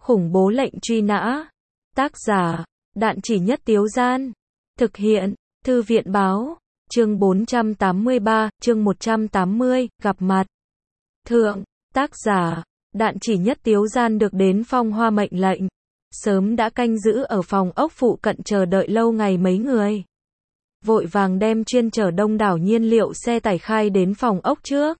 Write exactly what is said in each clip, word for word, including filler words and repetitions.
Khủng bố lệnh truy nã. Tác giả, Đạn Chỉ Nhất Tiếu Gian. Thực hiện, Thư viện Báo. Chương bốn trăm tám mươi ba, chương một trăm tám mươi, gặp mặt. Thượng, tác giả, Đạn Chỉ Nhất Tiếu Gian được đến Phong Hoa mệnh lệnh. Sớm đã canh giữ ở phòng ốc phụ cận chờ đợi lâu ngày mấy người. Vội vàng đem chuyên chở đông đảo nhiên liệu xe tải khai đến phòng ốc trước.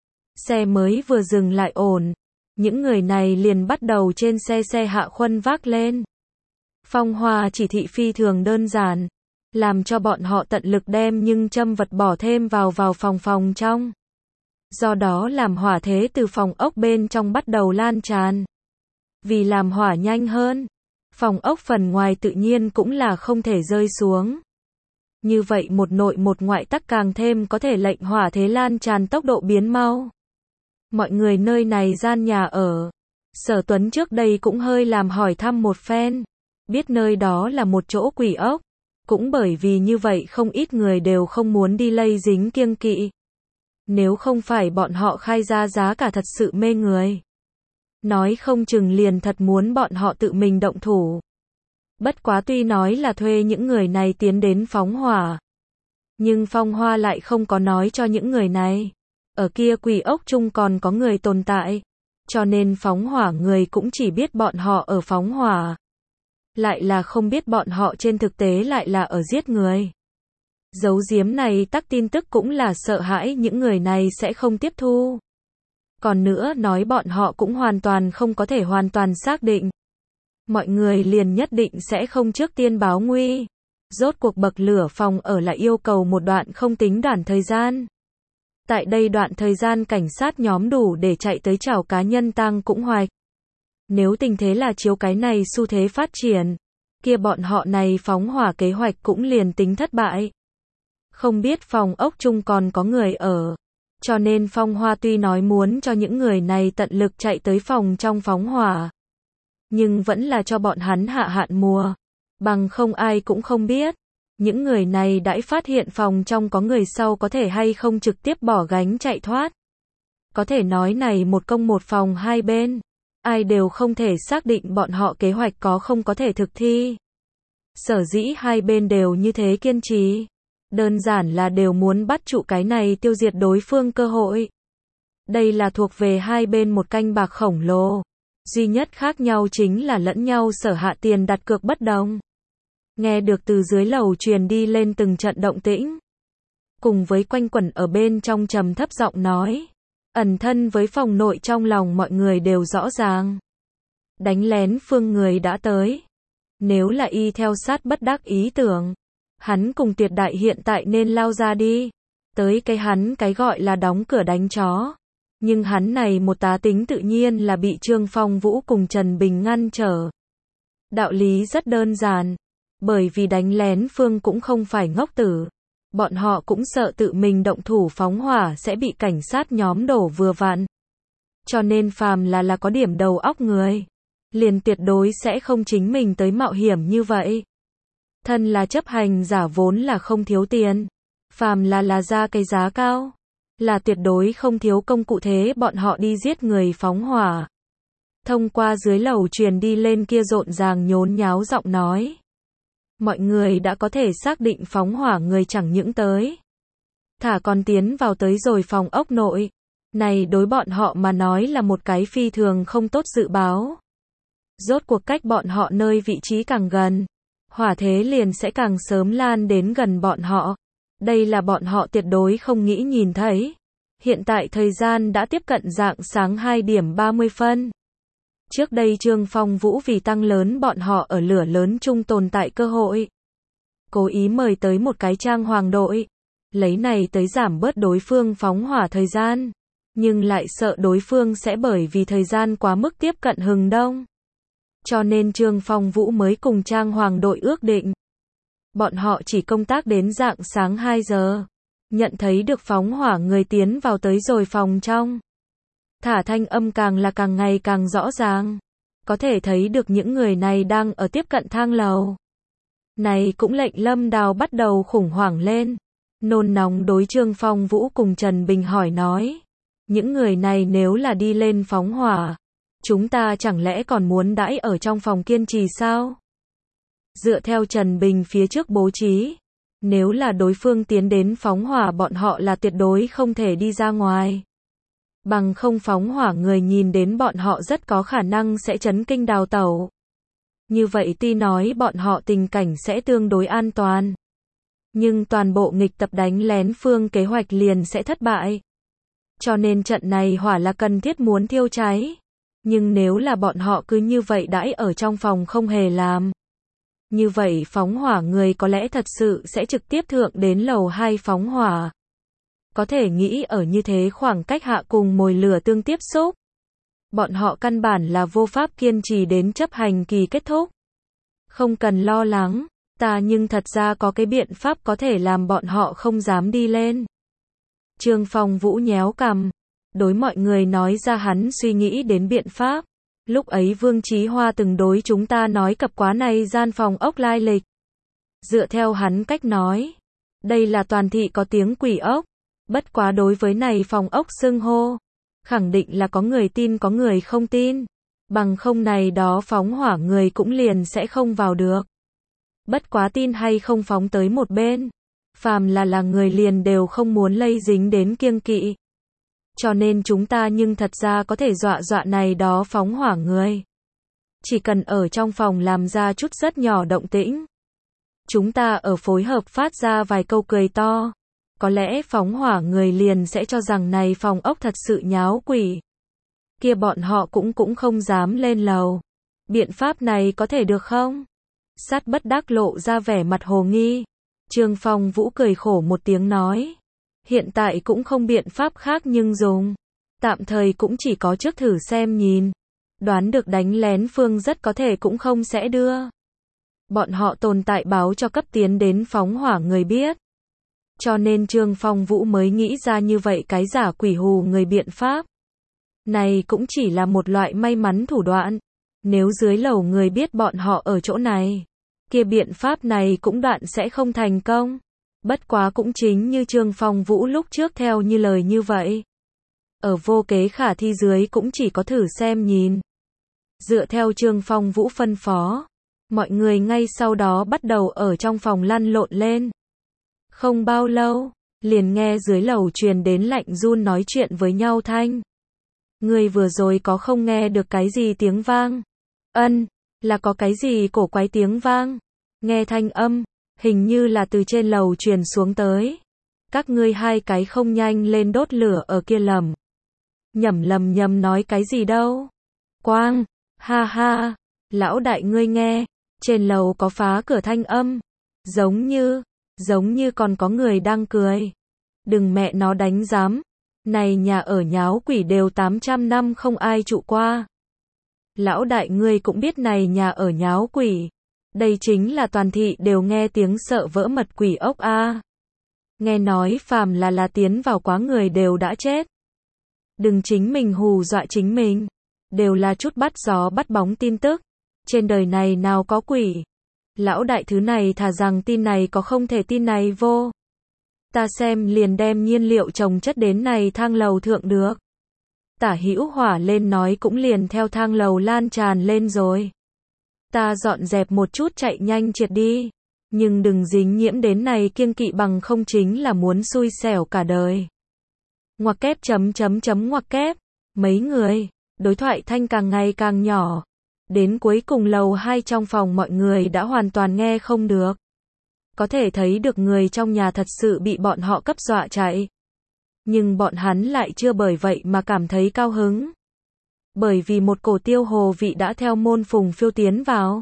Xe mới vừa dừng lại ổn. Những người này liền bắt đầu trên xe xe hạ khuân vác lên. Phong Hoa chỉ thị phi thường đơn giản. Làm cho bọn họ tận lực đem nhưng châm vật bỏ thêm vào vào phòng phòng trong. Do đó làm hỏa thế từ phòng ốc bên trong bắt đầu lan tràn. Vì làm hỏa nhanh hơn, phòng ốc phần ngoài tự nhiên cũng là không thể rơi xuống. Như vậy một nội một ngoại tắc càng thêm có thể lệnh hỏa thế lan tràn tốc độ biến mau. Mọi người nơi này gian nhà ở. Sở Tuấn trước đây cũng hơi làm hỏi thăm một phen. Biết nơi đó là một chỗ quỷ ốc. Cũng bởi vì như vậy không ít người đều không muốn đi lây dính kiêng kỵ. Nếu không phải bọn họ khai ra giá cả thật sự mê người. Nói không chừng liền thật muốn bọn họ tự mình động thủ. Bất quá tuy nói là thuê những người này tiến đến phóng hỏa. Nhưng Phong Hoa lại không có nói cho những người này. Ở kia quỷ ốc chung còn có người tồn tại. Cho nên phóng hỏa người cũng chỉ biết bọn họ ở phóng hỏa. Lại là không biết bọn họ trên thực tế lại là ở giết người. Giấu giếm này tắc tin tức cũng là sợ hãi những người này sẽ không tiếp thu. Còn nữa nói bọn họ cũng hoàn toàn không có thể hoàn toàn xác định. Mọi người liền nhất định sẽ không trước tiên báo nguy. Rốt cuộc bậc lửa phòng ở là yêu cầu một đoạn không tính đoạn thời gian. Tại đây đoạn thời gian cảnh sát nhóm đủ để chạy tới chào cá nhân tang cũng hoạch. Nếu tình thế là chiếu cái này xu thế phát triển, kia bọn họ này phóng hỏa kế hoạch cũng liền tính thất bại. Không biết phòng ốc chung còn có người ở. Cho nên Phong Hoa tuy nói muốn cho những người này tận lực chạy tới phòng trong phóng hỏa. Nhưng vẫn là cho bọn hắn hạ hạn mùa. Bằng không ai cũng không biết. Những người này đã phát hiện phòng trong có người sau có thể hay không trực tiếp bỏ gánh chạy thoát. Có thể nói này một công một phòng hai bên. Ai đều không thể xác định bọn họ kế hoạch có không có thể thực thi. Sở dĩ hai bên đều như thế kiên trì. Đơn giản là đều muốn bắt trụ cái này tiêu diệt đối phương cơ hội. Đây là thuộc về hai bên một canh bạc khổng lồ. Duy nhất khác nhau chính là lẫn nhau sở hạ tiền đặt cược bất đồng. Nghe được từ dưới lầu truyền đi lên từng trận động tĩnh. Cùng với quanh quẩn ở bên trong trầm thấp giọng nói. Ẩn thân với phòng nội trong lòng mọi người đều rõ ràng. Đánh lén phương người đã tới. Nếu là y theo sát bất đắc ý tưởng. Hắn cùng Tuyệt Đại hiện tại nên lao ra đi. Tới cái hắn cái gọi là đóng cửa đánh chó. Nhưng hắn này một tá tính tự nhiên là bị Trương Phong Vũ cùng Trần Bình ngăn trở. Đạo lý rất đơn giản. Bởi vì đánh lén phương cũng không phải ngốc tử. Bọn họ cũng sợ tự mình động thủ phóng hỏa sẽ bị cảnh sát nhóm đổ vừa vặn. Cho nên phàm là là có điểm đầu óc người. Liền tuyệt đối sẽ không chính mình tới mạo hiểm như vậy. Thân là chấp hành giả vốn là không thiếu tiền. Phàm là là ra cái giá cao. Là tuyệt đối không thiếu công cụ thế bọn họ đi giết người phóng hỏa. Thông qua dưới lầu truyền đi lên kia rộn ràng nhốn nháo giọng nói. Mọi người đã có thể xác định phóng hỏa người chẳng những tới. Thả còn tiến vào tới rồi phòng ốc nội. Này đối bọn họ mà nói là một cái phi thường không tốt dự báo. Rốt cuộc cách bọn họ nơi vị trí càng gần. Hỏa thế liền sẽ càng sớm lan đến gần bọn họ. Đây là bọn họ tuyệt đối không nghĩ nhìn thấy. Hiện tại thời gian đã tiếp cận rạng sáng hai điểm ba mươi phân. Trước đây Trương Phong Vũ vì tăng lớn bọn họ ở lửa lớn chung tồn tại cơ hội. Cố ý mời tới một cái trang hoàng đội. Lấy này tới giảm bớt đối phương phóng hỏa thời gian. Nhưng lại sợ đối phương sẽ bởi vì thời gian quá mức tiếp cận hừng đông. Cho nên Trương Phong Vũ mới cùng trang hoàng đội ước định. Bọn họ chỉ công tác đến rạng sáng hai giờ. Nhận thấy được phóng hỏa người tiến vào tới rồi phòng trong. Thả thanh âm càng là càng ngày càng rõ ràng. Có thể thấy được những người này đang ở tiếp cận thang lầu. Này cũng lệnh Lâm Đào bắt đầu khủng hoảng lên. Nôn nóng đối Trương Phong Vũ cùng Trần Bình hỏi nói. Những người này nếu là đi lên phóng hỏa. Chúng ta chẳng lẽ còn muốn đãi ở trong phòng kiên trì sao? Dựa theo Trần Bình phía trước bố trí, nếu là đối phương tiến đến phóng hỏa bọn họ là tuyệt đối không thể đi ra ngoài. Bằng không phóng hỏa người nhìn đến bọn họ rất có khả năng sẽ chấn kinh đào tẩu. Như vậy tuy nói bọn họ tình cảnh sẽ tương đối an toàn. Nhưng toàn bộ nghịch tập đánh lén phương kế hoạch liền sẽ thất bại. Cho nên trận này hỏa là cần thiết muốn thiêu cháy. Nhưng nếu là bọn họ cứ như vậy đãi ở trong phòng không hề làm. Như vậy phóng hỏa người có lẽ thật sự sẽ trực tiếp thượng đến lầu hai phóng hỏa. Có thể nghĩ ở như thế khoảng cách hạ cùng mồi lửa tương tiếp xúc. Bọn họ căn bản là vô pháp kiên trì đến chấp hành kỳ kết thúc. Không cần lo lắng, ta nhưng thật ra có cái biện pháp có thể làm bọn họ không dám đi lên. Trương Phong Vũ nhéo cằm, đối mọi người nói ra hắn suy nghĩ đến biện pháp. Lúc ấy Vương Chí Hoa từng đối chúng ta nói cập quá này gian phòng ốc lai lịch. Dựa theo hắn cách nói, đây là toàn thị có tiếng quỷ ốc. Bất quá đối với này phòng ốc xưng hô, khẳng định là có người tin có người không tin. Bằng không này đó phóng hỏa người cũng liền sẽ không vào được. Bất quá tin hay không phóng tới một bên. Phàm là là người liền đều không muốn lây dính đến kiêng kỵ. Cho nên chúng ta nhưng thật ra có thể dọa dọa này đó phóng hỏa người. Chỉ cần ở trong phòng làm ra chút rất nhỏ động tĩnh. Chúng ta ở phối hợp phát ra vài câu cười to. Có lẽ phóng hỏa người liền sẽ cho rằng này phòng ốc thật sự nháo quỷ. Kia bọn họ cũng cũng không dám lên lầu. Biện pháp này có thể được không? Sát bất đắc lộ ra vẻ mặt hồ nghi. Trương Phong Vũ cười khổ một tiếng nói. Hiện tại cũng không biện pháp khác nhưng dùng. Tạm thời cũng chỉ có trước thử xem nhìn. Đoán được đánh lén phương rất có thể cũng không sẽ đưa. Bọn họ tồn tại báo cho cấp tiến đến phóng hỏa người biết. Cho nên Trương Phong Vũ mới nghĩ ra như vậy cái giả quỷ hù người biện pháp. Này cũng chỉ là một loại may mắn thủ đoạn. Nếu dưới lầu người biết bọn họ ở chỗ này, kia biện pháp này cũng đoạn sẽ không thành công. Bất quá cũng chính như Trương Phong Vũ lúc trước theo như lời như vậy. Ở vô kế khả thi dưới cũng chỉ có thử xem nhìn. Dựa theo Trương Phong Vũ phân phó, mọi người ngay sau đó bắt đầu ở trong phòng lăn lộn lên. Không bao lâu, liền nghe dưới lầu truyền đến lạnh run nói chuyện với nhau thanh. Người vừa rồi có không nghe được cái gì tiếng vang? Ân, là có cái gì cổ quái tiếng vang? Nghe thanh âm, hình như là từ trên lầu truyền xuống tới. Các ngươi hai cái không nhanh lên đốt lửa ở kia lầm. Nhẩm lầm nhầm nói cái gì đâu? Quang, ha ha, lão đại ngươi nghe, trên lầu có phá cửa thanh âm. Giống như, giống như còn có người đang cười. Đừng mẹ nó đánh giám. Này nhà ở nháo quỷ đều tám trăm năm không ai trụ qua. Lão đại ngươi cũng biết này nhà ở nháo quỷ. Đây chính là toàn thị đều nghe tiếng sợ vỡ mật quỷ ốc a. Nghe nói phàm là là tiến vào quá người đều đã chết. Đừng chính mình hù dọa chính mình. Đều là chút bắt gió bắt bóng tin tức. Trên đời này nào có quỷ. Lão đại thứ này thà rằng tin này có không thể tin này vô. Ta xem liền đem nhiên liệu trồng chất đến này thang lầu thượng được. Tả Hữu hỏa lên nói cũng liền theo thang lầu lan tràn lên rồi. Ta dọn dẹp một chút chạy nhanh triệt đi. Nhưng đừng dính nhiễm đến này kiêng kỵ bằng không chính là muốn xui xẻo cả đời. Ngoặc kép chấm chấm chấm ngoặc kép. Mấy người, đối thoại thanh càng ngày càng nhỏ. Đến cuối cùng lầu hai trong phòng mọi người đã hoàn toàn nghe không được. Có thể thấy được người trong nhà thật sự bị bọn họ cấp dọa chạy. Nhưng bọn hắn lại chưa bởi vậy mà cảm thấy cao hứng. Bởi vì một cổ tiêu hồ vị đã theo môn phùng phiêu tiến vào.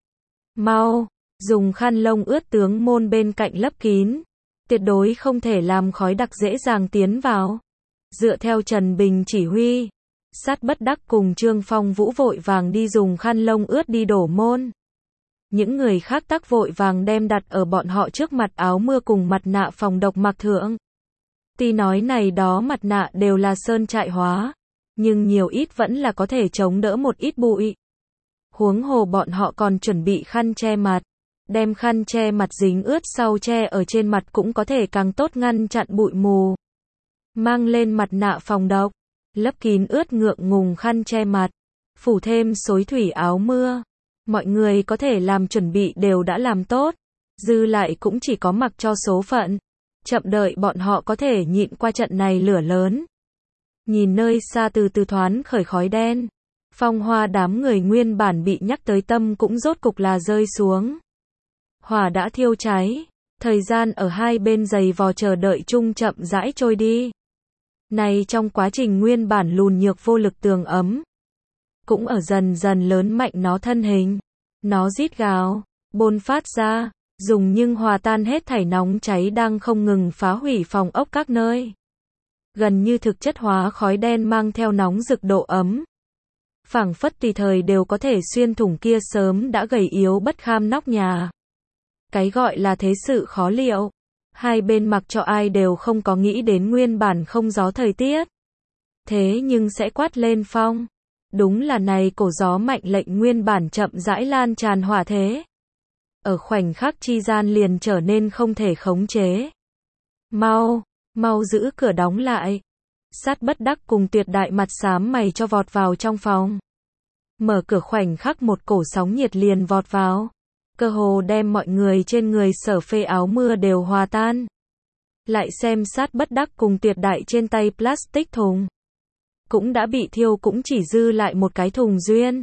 Mau, dùng khăn lông ướt tướng môn bên cạnh lấp kín. Tuyệt đối không thể làm khói đặc dễ dàng tiến vào. Dựa theo Trần Bình chỉ huy, Sát bất đắc cùng Trương Phong Vũ vội vàng đi dùng khăn lông ướt đi đổ môn. Những người khác tắc vội vàng đem đặt ở bọn họ trước mặt áo mưa cùng mặt nạ phòng độc mặc thượng. Tuy nói này đó mặt nạ đều là sơn trại hóa, nhưng nhiều ít vẫn là có thể chống đỡ một ít bụi. Huống hồ bọn họ còn chuẩn bị khăn che mặt. Đem khăn che mặt dính ướt sau che ở trên mặt cũng có thể càng tốt ngăn chặn bụi mù. Mang lên mặt nạ phòng độc, lấp kín ướt ngượng ngùng khăn che mặt. phủ thêm xối thủy áo mưa. Mọi người có thể làm chuẩn bị đều đã làm tốt, dư lại cũng chỉ có mặc cho số phận. Chậm đợi bọn họ có thể nhịn qua trận này lửa lớn. Nhìn nơi xa từ từ thoáng khởi khói đen, Phong Hoa đám người nguyên bản bị nhắc tới tâm cũng rốt cục là rơi xuống. Hỏa đã thiêu cháy, thời gian ở hai bên giày vò chờ đợi chung chậm rãi trôi đi. Này trong quá trình nguyên bản lùn nhược vô lực tường ấm, cũng ở dần dần lớn mạnh nó thân hình. Nó rít gào, bôn phát ra, dùng nhưng hòa tan hết thảy nóng cháy đang không ngừng phá hủy phòng ốc các nơi. Gần như thực chất hóa khói đen mang theo nóng rực độ ấm. Phảng phất tùy thời đều có thể xuyên thủng kia sớm đã gầy yếu bất kham nóc nhà. Cái gọi là thế sự khó liệu. Hai bên mặc cho ai đều không có nghĩ đến nguyên bản không gió thời tiết. Thế nhưng sẽ quát lên phong. Đúng là này cổ gió mạnh lệnh nguyên bản chậm rãi lan tràn hỏa thế. Ở khoảnh khắc chi gian liền trở nên không thể khống chế. Mau, mau giữ cửa đóng lại. Sát Bất Đắc cùng Tuyệt Đại mặt xám mày cho vọt vào trong phòng. Mở cửa khoảnh khắc một cổ sóng nhiệt liền vọt vào. Cơ hồ đem mọi người trên người Sở Phê áo mưa đều hòa tan. Lại xem Sát Bất Đắc cùng Tuyệt Đại trên tay plastic thùng. Cũng đã bị thiêu cũng chỉ dư lại một cái thùng duyên.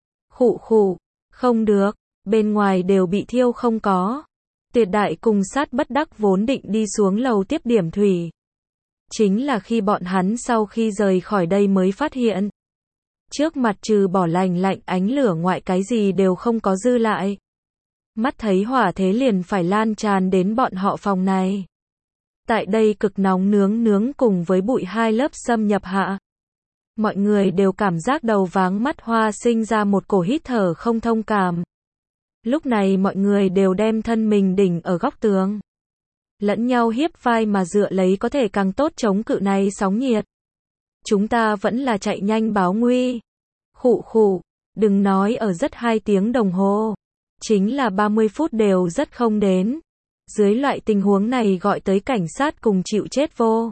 Khụ khụ, không được, bên ngoài đều bị thiêu không có. Tuyệt Đại cùng Sát Bất Đắc vốn định đi xuống lầu tiếp điểm thủy. Chính là khi bọn hắn sau khi rời khỏi đây mới phát hiện. Trước mặt trừ bỏ lành lạnh ánh lửa ngoại cái gì đều không có dư lại. Mắt thấy hỏa thế liền phải lan tràn đến bọn họ phòng này. Tại đây cực nóng nướng nướng cùng với bụi hai lớp xâm nhập hạ. Mọi người đều cảm giác đầu váng mắt hoa sinh ra một cổ hít thở không thông cảm. Lúc này mọi người đều đem thân mình đỉnh ở góc tường. Lẫn nhau hiếp vai mà dựa lấy có thể càng tốt chống cự này sóng nhiệt. Chúng ta vẫn là chạy nhanh báo nguy. Khụ khụ, đừng nói ở rất hai tiếng đồng hồ. Chính là ba mươi phút đều rất không đến. Dưới loại tình huống này gọi tới cảnh sát cùng chịu chết vô.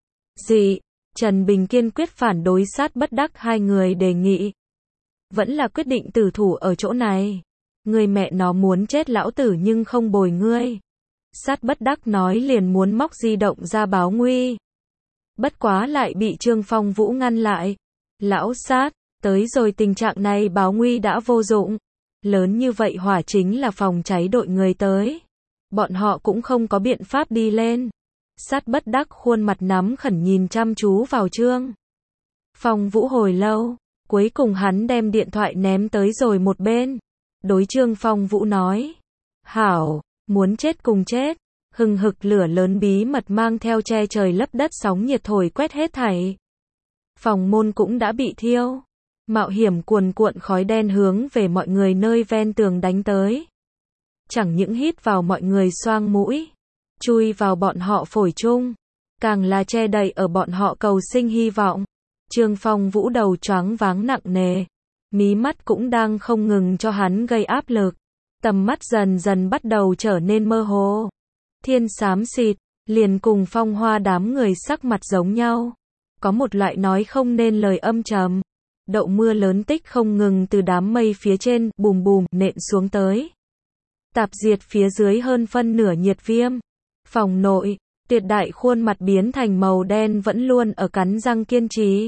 Dị, Trần Bình kiên quyết phản đối Sát Bất Đắc hai người đề nghị. Vẫn là quyết định tử thủ ở chỗ này. Người mẹ nó muốn chết lão tử nhưng không bồi ngươi. Sát Bất Đắc nói liền muốn móc di động ra báo nguy. Bất quá lại bị Trương Phong Vũ ngăn lại. Lão Sát, tới rồi tình trạng này báo nguy đã vô dụng. Lớn như vậy hỏa chính là phòng cháy đội người tới. Bọn họ cũng không có biện pháp đi lên. Sát Bất Đắc khuôn mặt nắm khẩn nhìn chăm chú vào Trương Phong Vũ hồi lâu. Cuối cùng hắn đem điện thoại ném tới rồi một bên. Đối Trương Phong Vũ nói. Hảo, muốn chết cùng chết. Hừng hực lửa lớn bí mật mang theo che trời lấp đất sóng nhiệt thổi quét hết thảy. Phòng môn cũng đã bị thiêu. Mạo hiểm cuồn cuộn khói đen hướng về mọi người nơi ven tường đánh tới. Chẳng những hít vào mọi người xoang mũi, chui vào bọn họ phổi chung, càng là che đậy ở bọn họ cầu sinh hy vọng. Trương Phong Vũ đầu choáng váng nặng nề, mí mắt cũng đang không ngừng cho hắn gây áp lực. Tầm mắt dần dần bắt đầu trở nên mơ hồ. Thiên xám xịt, liền cùng Phong Hoa đám người sắc mặt giống nhau. Có một loại nói không nên lời âm trầm. Đậu mưa lớn tích không ngừng từ đám mây phía trên, bùm bùm, nện xuống tới. Tạp diệt phía dưới hơn phân nửa nhiệt viêm. Phòng nội, Tuyệt Đại khuôn mặt biến thành màu đen vẫn luôn ở cắn răng kiên trì.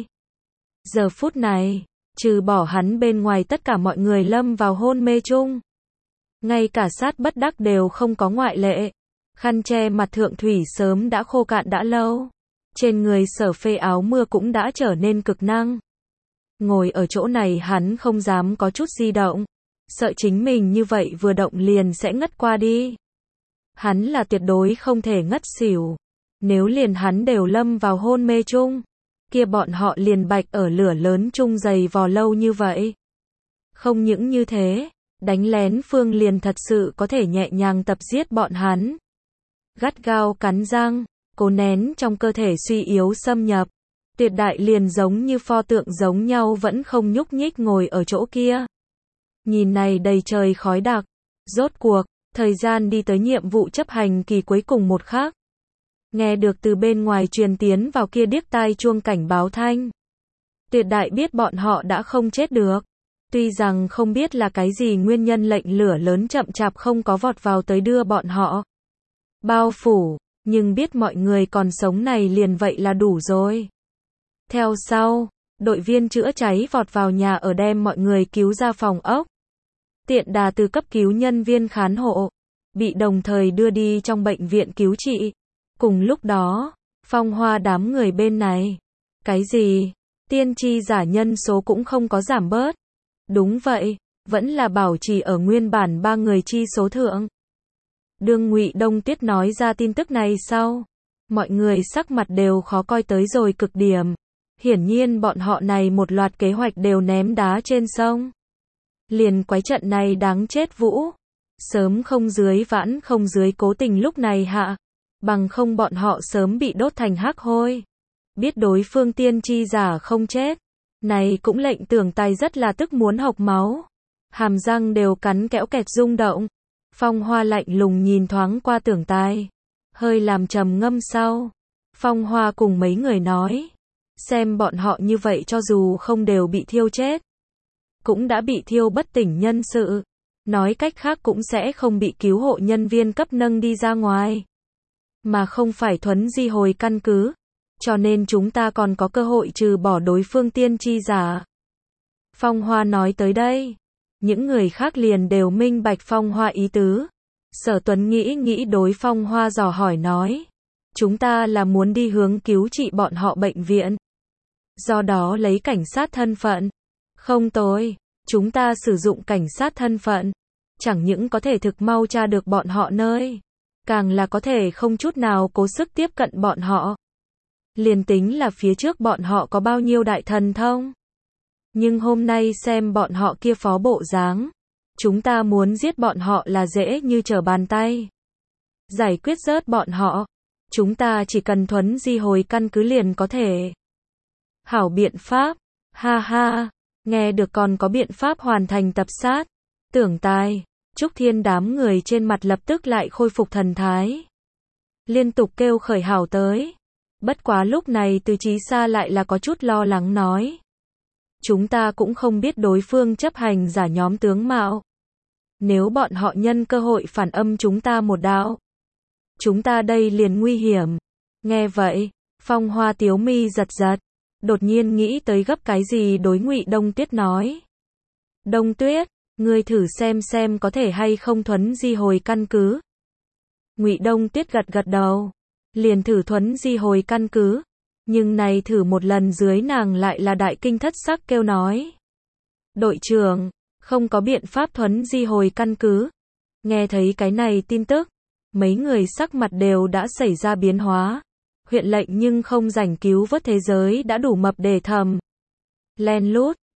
Giờ phút này, trừ bỏ hắn bên ngoài tất cả mọi người lâm vào hôn mê chung. Ngay cả Sát Bất Đắc đều không có ngoại lệ. Khăn che mặt thượng thủy sớm đã khô cạn đã lâu. Trên người Sở Phê áo mưa cũng đã trở nên cực năng. Ngồi ở chỗ này hắn không dám có chút di động. Sợ chính mình như vậy vừa động liền sẽ ngất qua đi. Hắn là tuyệt đối không thể ngất xỉu. Nếu liền hắn đều lâm vào hôn mê chung, kia bọn họ liền bạch ở lửa lớn chung dày vò lâu như vậy. Không những như thế, đánh lén Phương liền thật sự có thể nhẹ nhàng tập giết bọn hắn. Gắt gao cắn răng, cố nén trong cơ thể suy yếu xâm nhập. Tuyệt Đại liền giống như pho tượng giống nhau vẫn không nhúc nhích ngồi ở chỗ kia. Nhìn này đầy trời khói đặc. Rốt cuộc, thời gian đi tới nhiệm vụ chấp hành kỳ cuối cùng một khắc. Nghe được từ bên ngoài truyền tiến vào kia điếc tai chuông cảnh báo thanh. Tuyệt đại biết bọn họ đã không chết được. Tuy rằng không biết là cái gì nguyên nhân lệnh lửa lớn chậm chạp không có vọt vào tới đưa bọn họ bao phủ, nhưng biết mọi người còn sống này liền vậy là đủ rồi. Theo sau, đội viên chữa cháy vọt vào nhà ở đem mọi người cứu ra phòng ốc. Tiện đà từ cấp cứu nhân viên khán hộ, bị đồng thời đưa đi trong bệnh viện cứu trị. Cùng lúc đó, Phong Hoa đám người bên này. Cái gì? Tiên tri giả nhân số cũng không có giảm bớt. Đúng vậy, vẫn là bảo trì ở nguyên bản ba người chi số thượng. Đương Ngụy Đông Tuyết nói ra tin tức này sau, mọi người sắc mặt đều khó coi tới rồi cực điểm. Hiển nhiên bọn họ này một loạt kế hoạch đều ném đá trên sông. Liền quái trận này đáng chết vũ. Sớm không dưới vãn không dưới cố tình lúc này hạ. Bằng không bọn họ sớm bị đốt thành hắc hôi. Biết đối phương tiên tri giả không chết. Này cũng lệnh Tưởng Tài rất là tức muốn hộc máu. Hàm răng đều cắn kẽo kẹt rung động. Phong Hoa lạnh lùng nhìn thoáng qua Tưởng Tài. Hơi làm trầm ngâm sau. Phong Hoa cùng mấy người nói. Xem bọn họ như vậy cho dù không đều bị thiêu chết. Cũng đã bị thiêu bất tỉnh nhân sự. Nói cách khác cũng sẽ không bị cứu hộ nhân viên cấp nâng đi ra ngoài. Mà không phải thuấn di hồi căn cứ. Cho nên chúng ta còn có cơ hội trừ bỏ đối phương tiên tri giả. Phong Hoa nói tới đây. Những người khác liền đều minh bạch Phong Hoa ý tứ. Sở Tuấn nghĩ nghĩ đối Phong Hoa dò hỏi nói. Chúng ta là muốn đi hướng cứu trị bọn họ bệnh viện. Do đó lấy cảnh sát thân phận. Không tồi, chúng ta sử dụng cảnh sát thân phận. Chẳng những có thể thực mau tra được bọn họ nơi. Càng là có thể không chút nào cố sức tiếp cận bọn họ. Liền tính là phía trước bọn họ có bao nhiêu đại thần thông. Nhưng hôm nay xem bọn họ kia phó bộ dáng. Chúng ta muốn giết bọn họ là dễ như trở bàn tay. Giải quyết rớt bọn họ. Chúng ta chỉ cần thuấn di hồi căn cứ liền có thể. Hảo biện pháp. Ha ha. Nghe được còn có biện pháp hoàn thành tập sát. Tưởng Tài, Trúc Thiên đám người trên mặt lập tức lại khôi phục thần thái. Liên tục kêu khởi hảo tới. Bất quá lúc này Từ Chí Sa lại là có chút lo lắng nói. Chúng ta cũng không biết đối phương chấp hành giả nhóm tướng mạo. Nếu bọn họ nhân cơ hội phản âm chúng ta một đạo. Chúng ta đây liền nguy hiểm. Nghe vậy, Phong Hoa tiếu mi giật giật. Đột nhiên nghĩ tới gấp cái gì đối Ngụy Đông Tuyết nói. Đông Tuyết, ngươi thử xem xem có thể hay không thuấn di hồi căn cứ. Ngụy Đông Tuyết gật gật đầu. Liền thử thuấn di hồi căn cứ. Nhưng này thử một lần dưới nàng lại là đại kinh thất sắc kêu nói. Đội trưởng, không có biện pháp thuấn di hồi căn cứ. Nghe thấy cái này tin tức. Mấy người sắc mặt đều đã xảy ra biến hóa. Huyện lệnh nhưng không rảnh cứu vớt thế giới đã đủ mập để thầm. Len lút,